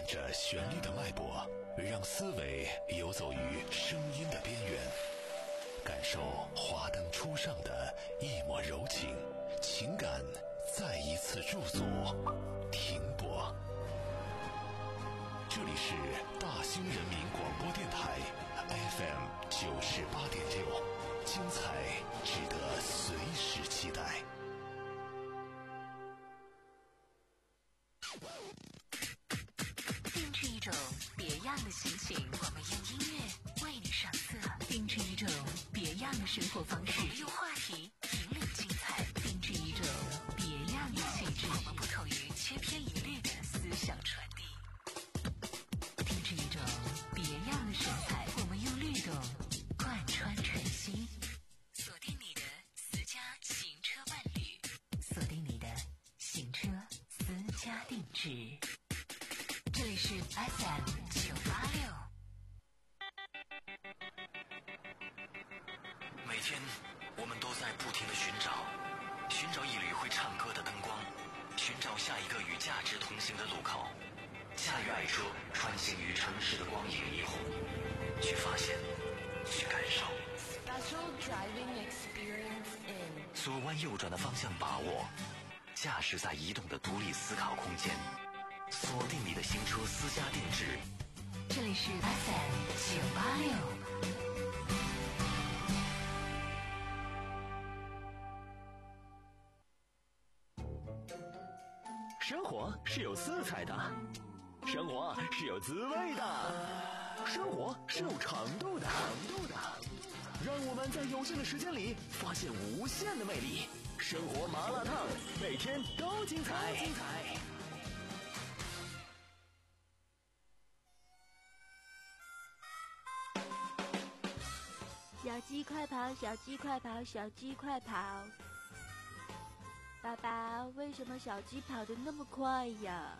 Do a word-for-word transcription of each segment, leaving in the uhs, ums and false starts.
感着旋律的脉搏，让思维游走于声音的边缘，感受华灯初上的一抹柔情，情感再一次驻足停泊。这里是大兴人民广播电台 F M 九十八点六，精彩值得随时期待。 定制一种别样的心情，我们用音乐为你上色；定制一种别样的生活方式，我们用话题引领精彩；定制一种别样的气质，我们不同于千篇一律的思想传递；定制一种别样的神采，我们用律动贯穿晨曦。锁定你的私家行车伴侣，锁定你的行车私家定制。这里是 F M 九八六。 每天我们都在不停地寻找，寻找一缕会唱歌的灯光，寻找下一个与价值同行的路口，驾驭爱车穿行于城市的光影霓虹，去发现，去感受。 Special driving experience in 左弯右转的方向把握，驾驶在移动的独立思考空间，锁定你的行车私家定制。 这里是 F M 九八六。 生活是有色彩的，生活是有滋味的，生活是有长度的。让我们在有限的时间里发现无限的魅力。生活麻辣烫，每天都精彩。精彩。 小鸡快跑，小鸡快跑，小鸡快跑！爸爸，为什么小鸡跑得那么快呀？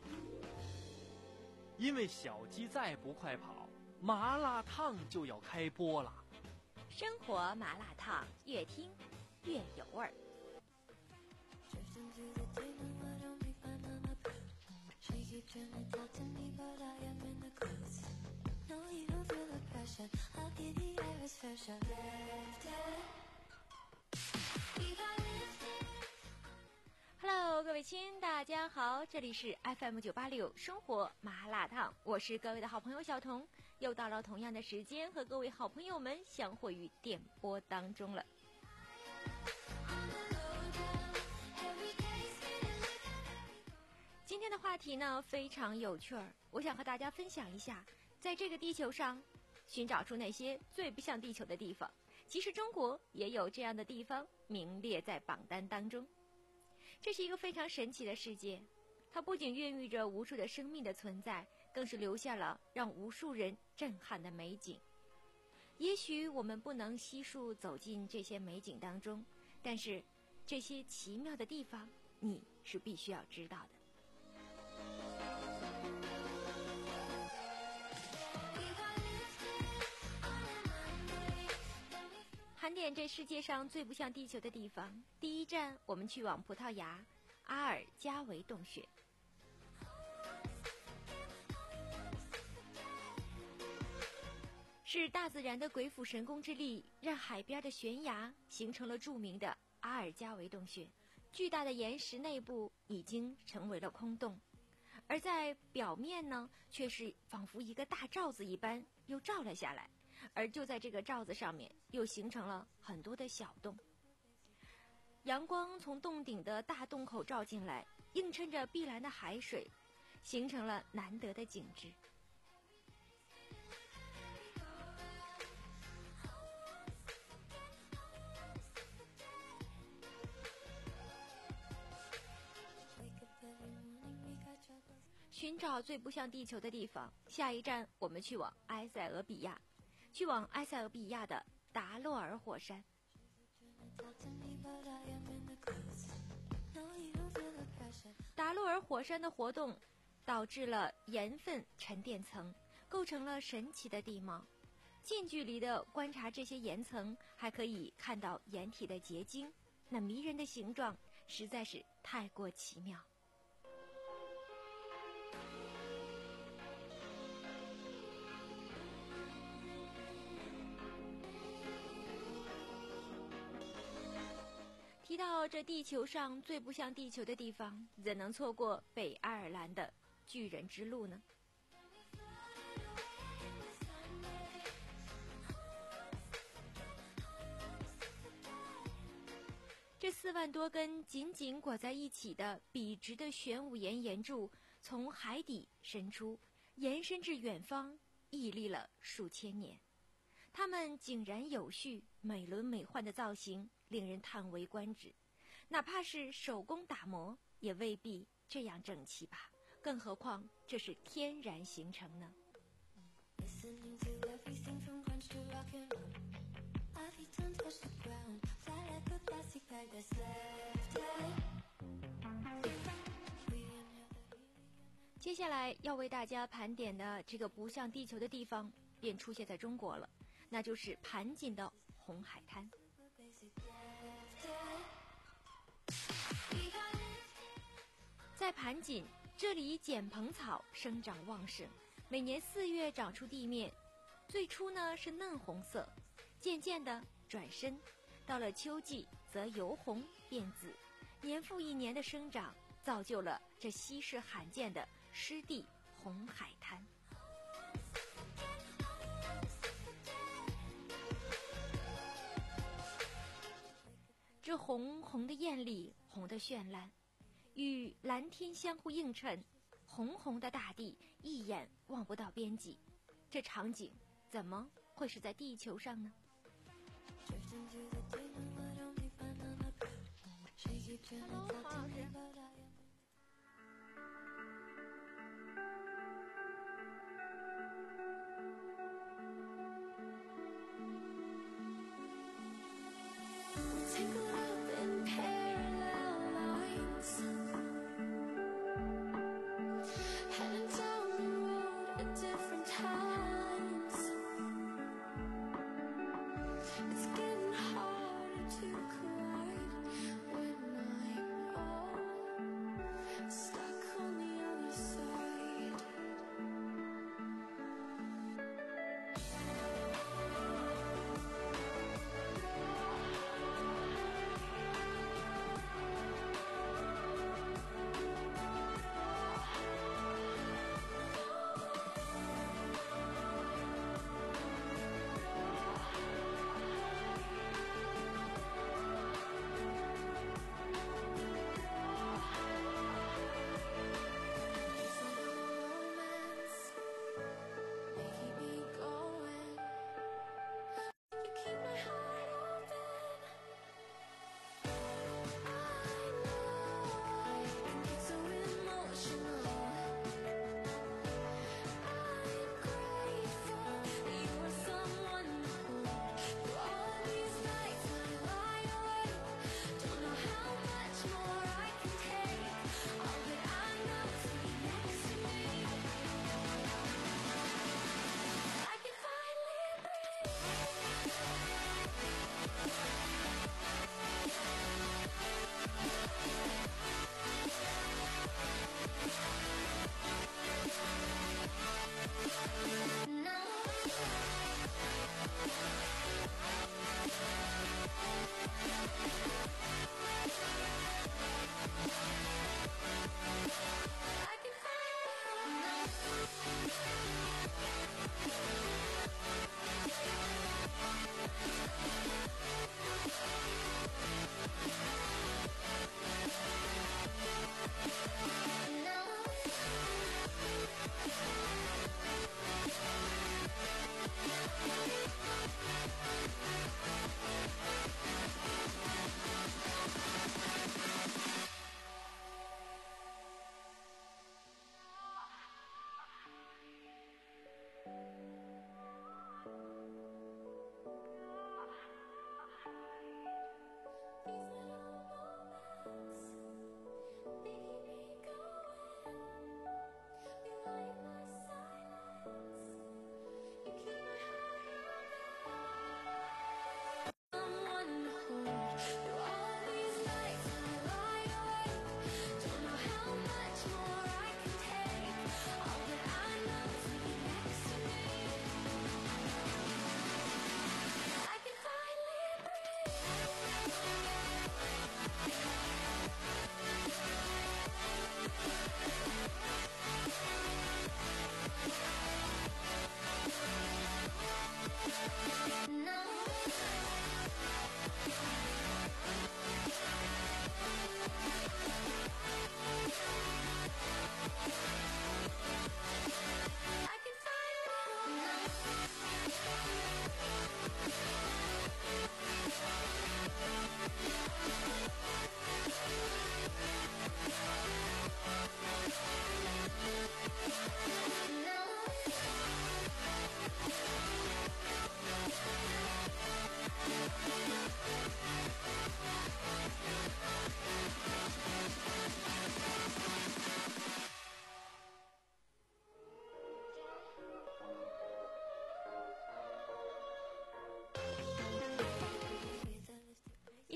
因为小鸡再不快跑，麻辣烫就要开播了。 生活麻辣烫，越听越有味儿。Hello， 各位亲，大家好，这里是 F M 九八六生活麻辣烫，我是各位的好朋友小彤，又到了同样的时间和各位好朋友们相会于电波当中了。今天的话题呢非常有趣儿，我想和大家分享一下，在这个地球上寻找出那些最不像地球的地方。其实中国也有这样的地方名列在榜单当中。这是一个非常神奇的世界，它不仅孕育着无数的生命的存在，更是留下了让无数人震撼的美景。也许我们不能悉数走进这些美景当中，但是这些奇妙的地方你是必须要知道的。盘点这世界上最不像地球的地方，第一站我们去往葡萄牙阿尔加维洞穴。是大自然的鬼斧神工之力，让海边的悬崖形成了著名的阿尔加维洞穴。巨大的岩石内部已经成为了空洞，而在表面呢，却是仿佛一个大罩子一般又罩了下来。而就在这个罩子上面又形成了很多的小洞，阳光从洞顶的大洞口照进来，映衬着碧蓝的海水，形成了难得的景致。寻找最不像地球的地方，下一站我们去往埃塞俄比亚。去往埃塞俄比亚的达洛尔火山。达洛尔火山的活动导致了盐分沉淀层，构成了神奇的地貌。近距离的观察这些岩层，还可以看到岩体的结晶，那迷人的形状实在是太过奇妙。 提到这地球上最不像地球的地方，怎能错过北爱尔兰的巨人之路呢？这四万多根紧紧裹在一起的笔直的玄武岩岩柱，从海底伸出，延伸至远方，屹立了数千年。它们井然有序、美轮美奂的造型，令人叹为观止。哪怕是手工打磨，也未必这样整齐吧？更何况这是天然形成呢？接下来要为大家盘点的这个不像地球的地方，便出现在中国了，那就是盘锦的红海滩。在盘锦，这里碱蓬草生长旺盛，每年四月长出地面，最初呢是嫩红色，渐渐的转深，到了秋季则由红变紫，年复一年的生长，造就了这稀世罕见的湿地红海滩。这红红的艳丽，红的绚烂，与蓝天相互映衬，红红的大地一眼望不到边际，这场景怎么会是在地球上呢？Hello， 黄老师。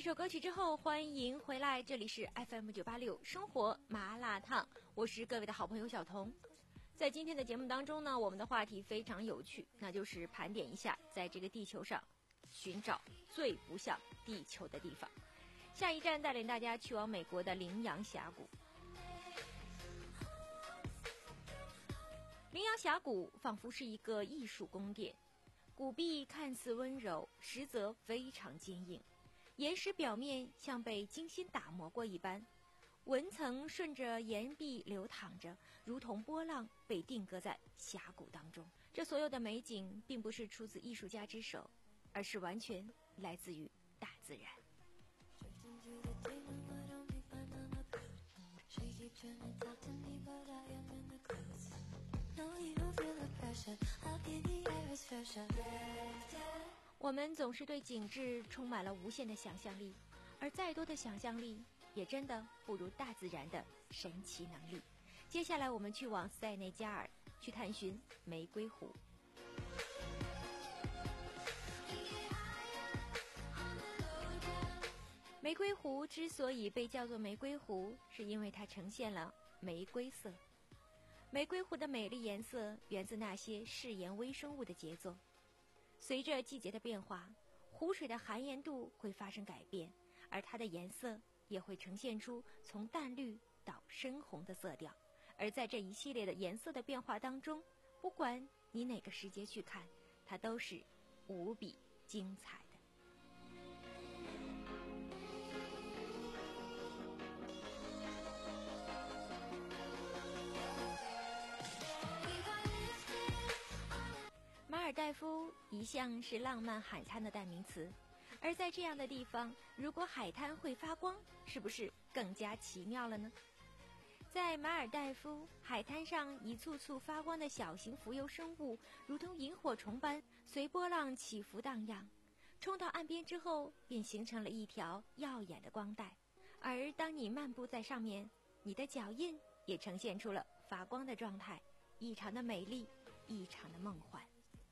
首歌曲之后，欢迎回来，这里是 F M 九八六生活麻辣烫，我是各位的好朋友小彤。在今天的节目当中呢，我们的话题非常有趣，那就是盘点一下在这个地球上寻找最不像地球的地方。下一站带领大家去往美国的羚羊峡谷。羚羊峡谷仿佛是一个艺术宫殿，谷壁看似温柔，实则非常坚硬，岩石表面像被精心打磨过一般，纹层顺着岩壁流淌着，如同波浪被定格在峡谷当中。这所有的美景并不是出自艺术家之手，而是完全来自于大自然。我们总是对景致充满了无限的想象力，而再多的想象力也真的不如大自然的神奇能力。接下来我们去往塞内加尔，去探寻玫瑰湖。玫瑰湖之所以被叫做玫瑰湖，是因为它呈现了玫瑰色。玫瑰湖的美丽颜色源自那些嗜盐微生物的杰作。随着季节的变化，湖水的含盐度会发生改变，而它的颜色也会呈现出从淡绿到深红的色调。而在这一系列的颜色的变化当中，不管你哪个时节去看，它都是无比精彩的。马尔代夫一向是浪漫海滩的代名词，而在这样的地方，如果海滩会发光，是不是更加奇妙了呢？在马尔代夫海滩上，一簇簇发光的小型浮游生物，如同萤火虫般随波浪起伏荡漾，冲到岸边之后，便形成了一条耀眼的光带。而当你漫步在上面，你的脚印也呈现出了发光的状态，异常的美丽，异常的梦幻。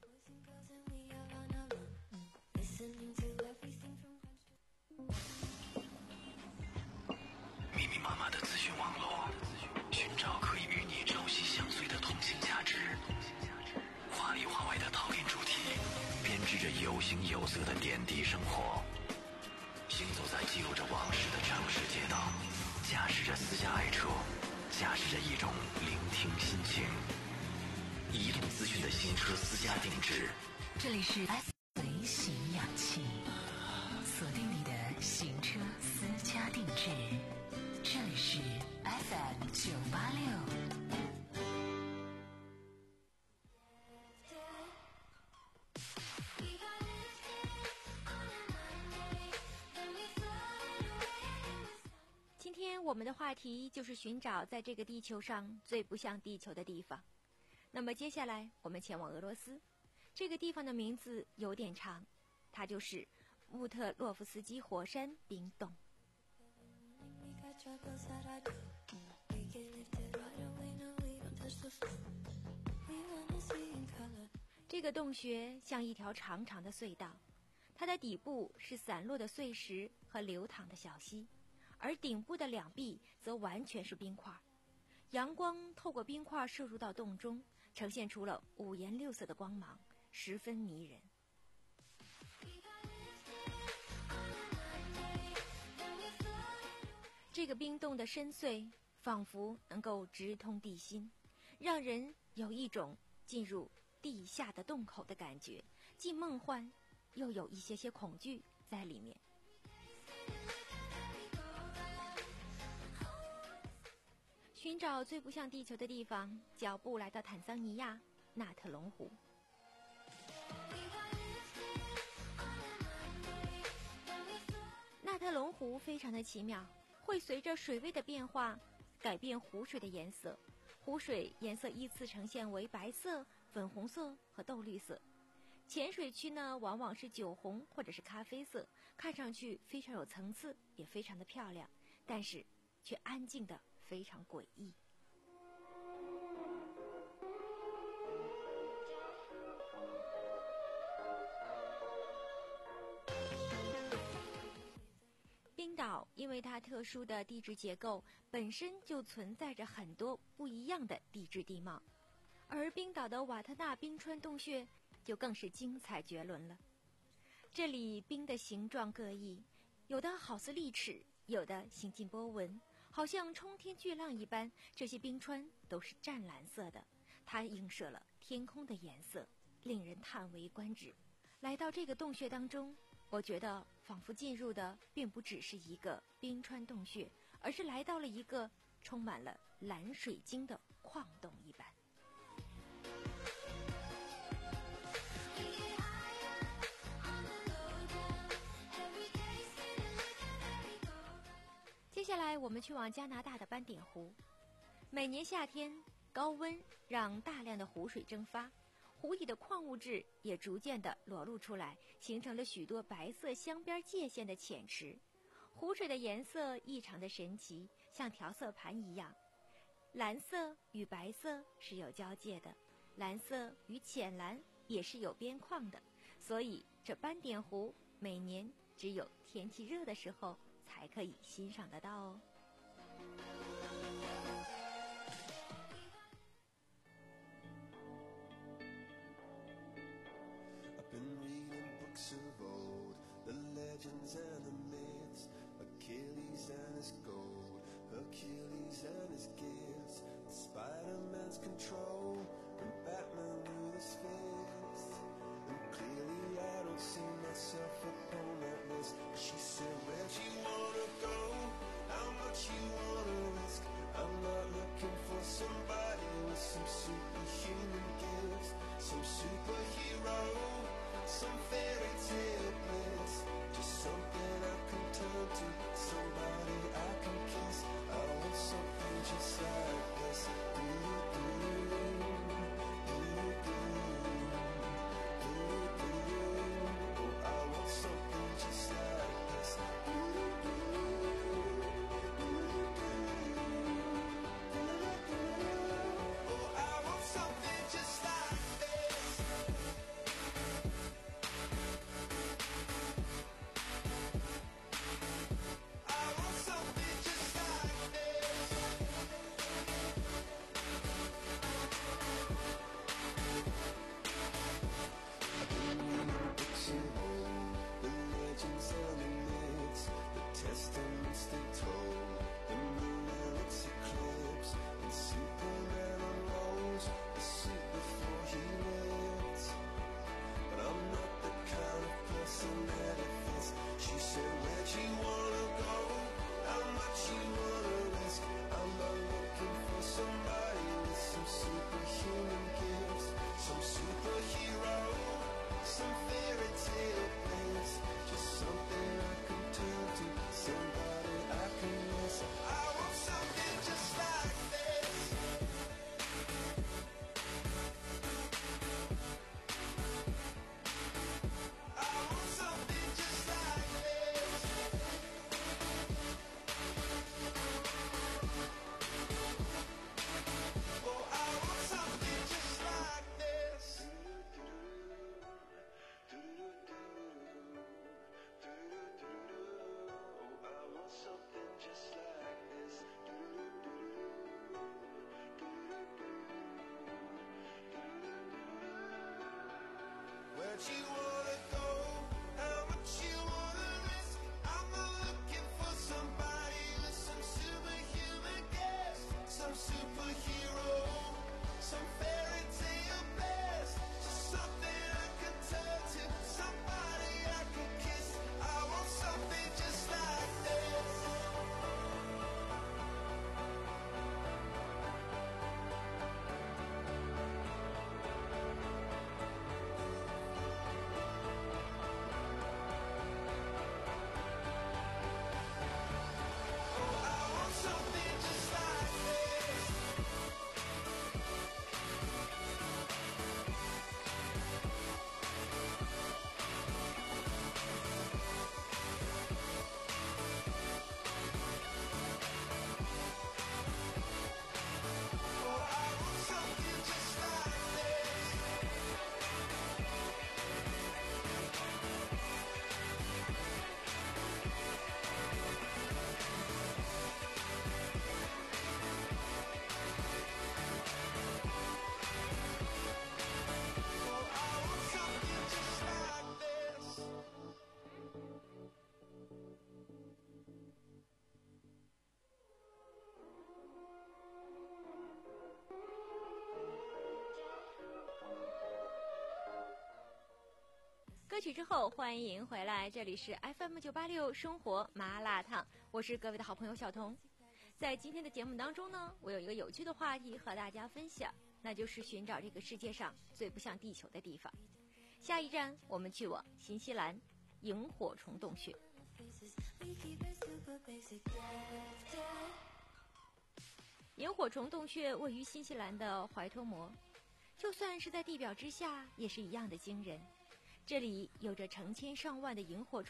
密密麻麻的资讯网络，寻找可以与你朝夕相随的通信价值。华里华外的讨论主题，编织着有形有色的点滴生活。行走在记录着往事的城市街道，驾驶着私家爱车，驾驶着一种聆听心情。移动资讯的新车私家定制， 这里是 F 随行氧气，锁定你的行车私家定制。这里是 F M 九八六。 今天我们的话题就是寻找在这个地球上最不像地球的地方。那么接下来我们前往俄罗斯，这个地方的名字有点长，它就是乌特洛夫斯基火山冰洞。这个洞穴像一条长长的隧道，它的底部是散落的碎石和流淌的小溪，而顶部的两壁则完全是冰块。阳光透过冰块射入到洞中，呈现出了五颜六色的光芒，十分迷人。这个冰洞的深邃仿佛能够直通地心，让人有一种进入地下的洞口的感觉，既梦幻又有一些些恐惧在里面。寻找最不像地球的地方，脚步来到坦桑尼亚纳特龙湖。纳特龙湖非常的奇妙，会随着水位的变化改变湖水的颜色，湖水颜色依次呈现为白色、粉红色和豆绿色。浅水区呢，往往是酒红或者是咖啡色，看上去非常有层次，也非常的漂亮，但是却安静的非常诡异。 为它特殊的地质结构本身就存在着很多不一样的地质地貌，而冰岛的瓦特纳冰川洞穴就更是精彩绝伦了。这里冰的形状各异，有的好似利齿，有的行进波纹，好像冲天巨浪一般。这些冰川都是湛蓝色的，它映射了天空的颜色，令人叹为观止。来到这个洞穴当中，我觉得仿佛进入的并不只是一个冰川洞穴，而是来到了一个充满了蓝水晶的矿洞一般。接下来我们去往加拿大的斑点湖。每年夏天，高温让大量的湖水蒸发，湖里的矿物质也逐渐地裸露出来，形成了许多白色镶边界线的浅池。湖水的颜色异常的神奇，像调色盘一样，蓝色与白色是有交界的，蓝色与浅蓝也是有边框的，所以这斑点湖每年只有天气热的时候才可以欣赏得到哦。 I've been reading books of old, the legends and the myths, Achilles and his gold, Hercules and his gifts, and Spider-Man's control, and Batman with his fist. And clearly I don't see myself upon that list. She said, where'd you wanna go? How much 曲之后，欢迎回来，这里是 F M 九八六生活麻辣烫，我是各位的好朋友小彤。在今天的节目当中呢，我有一个有趣的话题和大家分享，那就是寻找这个世界上最不像地球的地方。下一站我们去往新西兰萤火虫洞穴。萤火虫洞穴位于新西兰的怀托摩，就算是在地表之下也是一样的惊人。这里有着成千上万的萤火虫。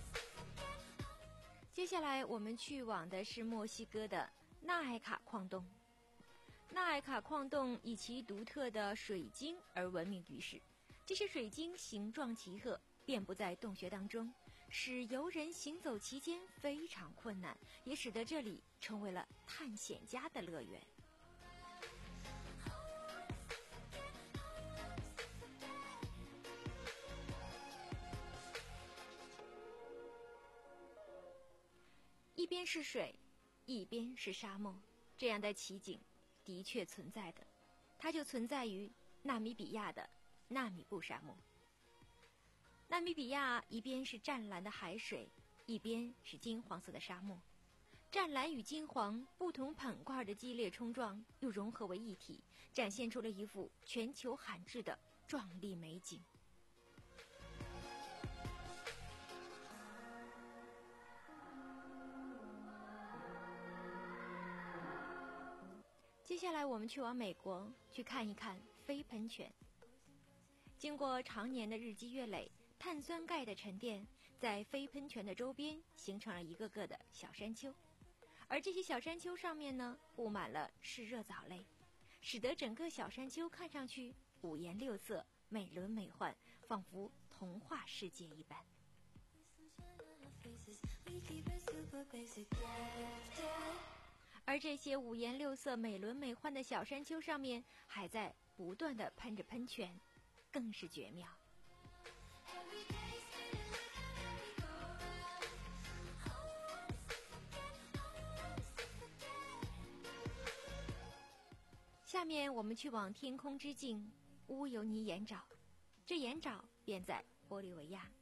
接下来我们去往的是墨西哥的纳埃卡矿洞。纳埃卡矿洞以其独特的水晶而闻名于世，这些水晶形状奇特，遍布在洞穴当中，使游人行走其间非常困难，也使得这里成为了探险家的乐园。一边是水，一边是沙漠，这样的奇景的确存在的，它就存在于纳米比亚的纳米布沙漠。纳米比亚一边是湛蓝的海水，一边是金黄色的沙漠，湛蓝与金黄不同板块的激烈冲撞又融合为一体，展现出了一幅全球罕至的壮丽美景。接下来我们去往美国去看一看飞喷泉。经过常年的日积月累，碳酸钙的沉淀在飞喷泉的周边形成了一个个的小山丘，而这些小山丘上面呢布满了嗜热藻类，使得整个小山丘看上去五颜六色，美轮美奂，仿佛童话世界一般。而这些五颜六色、美轮美奂的小山丘上面还在不断地喷着喷泉，更是绝妙。下面我们去往天空之镜乌尤尼盐沼，这盐沼便在玻利维亚。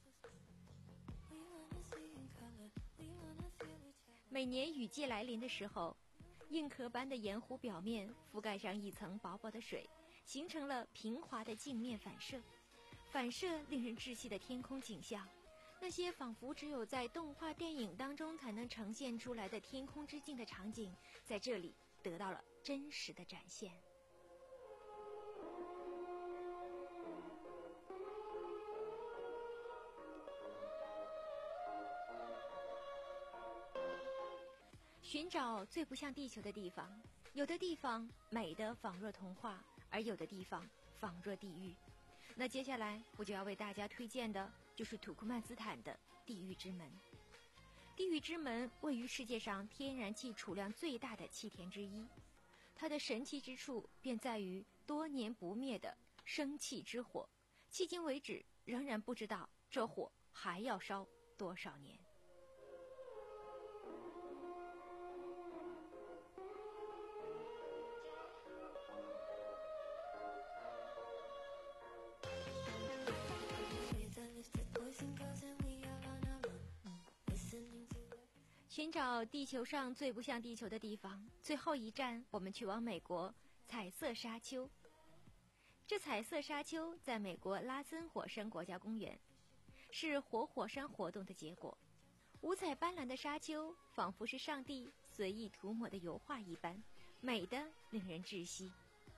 每年雨季来临的时候，硬壳般的盐湖表面覆盖上一层薄薄的水，形成了平滑的镜面反射，反射令人窒息的天空景象。那些仿佛只有在动画电影当中才能呈现出来的天空之镜的场景，在这里得到了真实的展现。寻找最不像地球的地方，有的地方美得仿若童话，而有的地方仿若地狱。那接下来我就要为大家推荐的就是土库曼斯坦的地狱之门。地狱之门位于世界上天然气储量最大的气田之一，它的神奇之处便在于多年不灭的生气之火，迄今为止仍然不知道这火还要烧多少年。寻找地球上最不像地球的地方，最后一站我们去往美国彩色沙丘。这彩色沙丘在美国拉森火山国家公园，是活火山活动的结果。五彩斑斓的沙丘仿佛是上帝随意涂抹的油画一般，美得令人窒息。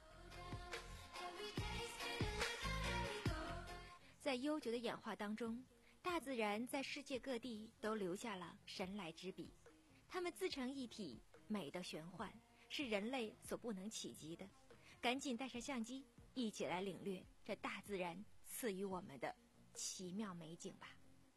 在悠久的演化当中，大自然在世界各地都留下了神来之笔，它们自成一体，美的玄幻，是人类所不能企及的。赶紧带上相机，一起来领略这大自然赐予我们的奇妙美景吧。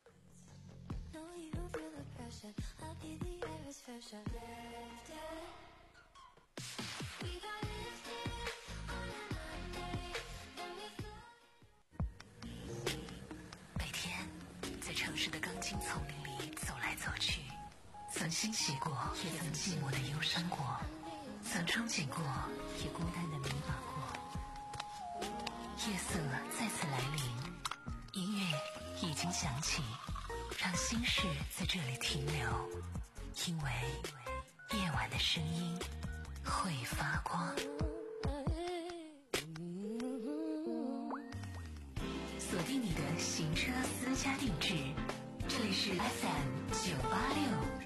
城市的钢筋丛林里走来走去，曾欣喜过，也曾寂寞的忧伤过，曾憧憬过，也孤单的迷茫过。夜色再次来临， 音乐已经响起，让心事在这里停留，因为夜晚的声音会发光。锁定你的行车私家定制，这里是 F M 九八六。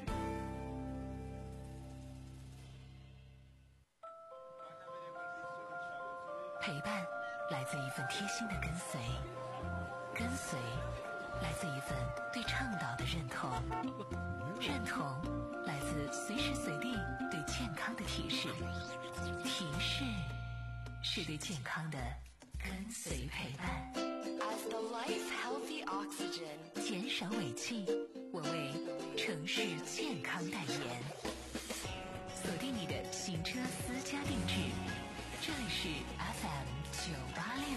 陪伴来自一份贴心的跟随，跟随来自一份对倡导的认同，认同来自随时随地对健康的提示，提示是对健康的跟随陪伴。 As the life healthy oxygen， 减少尾气，我为城市健康代言。锁定你的行车私家定制，这里是 F M 九八六。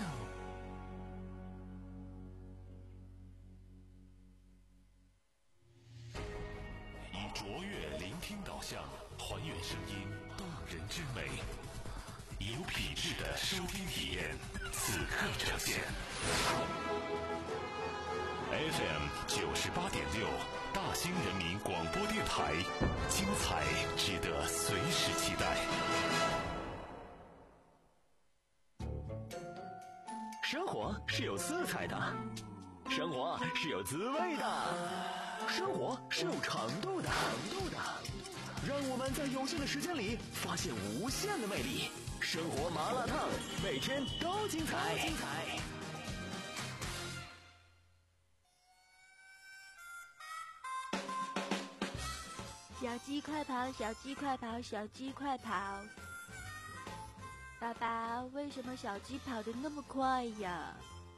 以卓越聆听导向，还原声音动人之美，有品质的收听体验，此刻呈现。F M 九十八点六，大兴人民广播电台，精彩值得随时期待。 生活是有色彩的，生活是有滋味的，生活是有长度的，让我们在有限的时间里发现无限的魅力。生活麻辣烫，每天都精彩。精彩小鸡快跑，小鸡快跑，小鸡快跑！爸爸，为什么小鸡跑得那么快呀？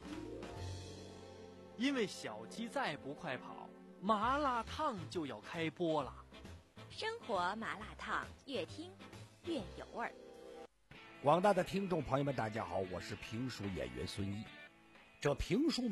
因为小鸡再不快跑，麻辣烫就要开播了。 生活麻辣烫，越听越有味儿。 广大的听众朋友们，大家好，我是评书演员孙一。这评书